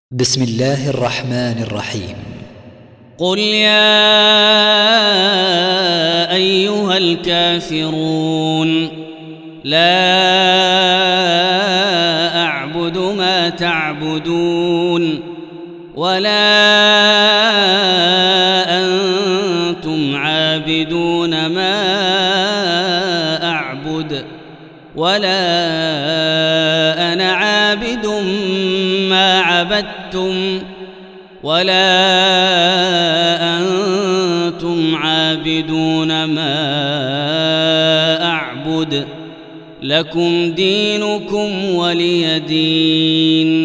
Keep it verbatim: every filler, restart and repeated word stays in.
بسم الله الرحمن الرحيم. قل يا أيها الكافرون لا أعبد ما تعبدون ولا أنتم عابدون ما أعبد ولا أنا عابد ما عبدتم ولا أنتم عابدون ما أعبد لكم دينكم ولي دين.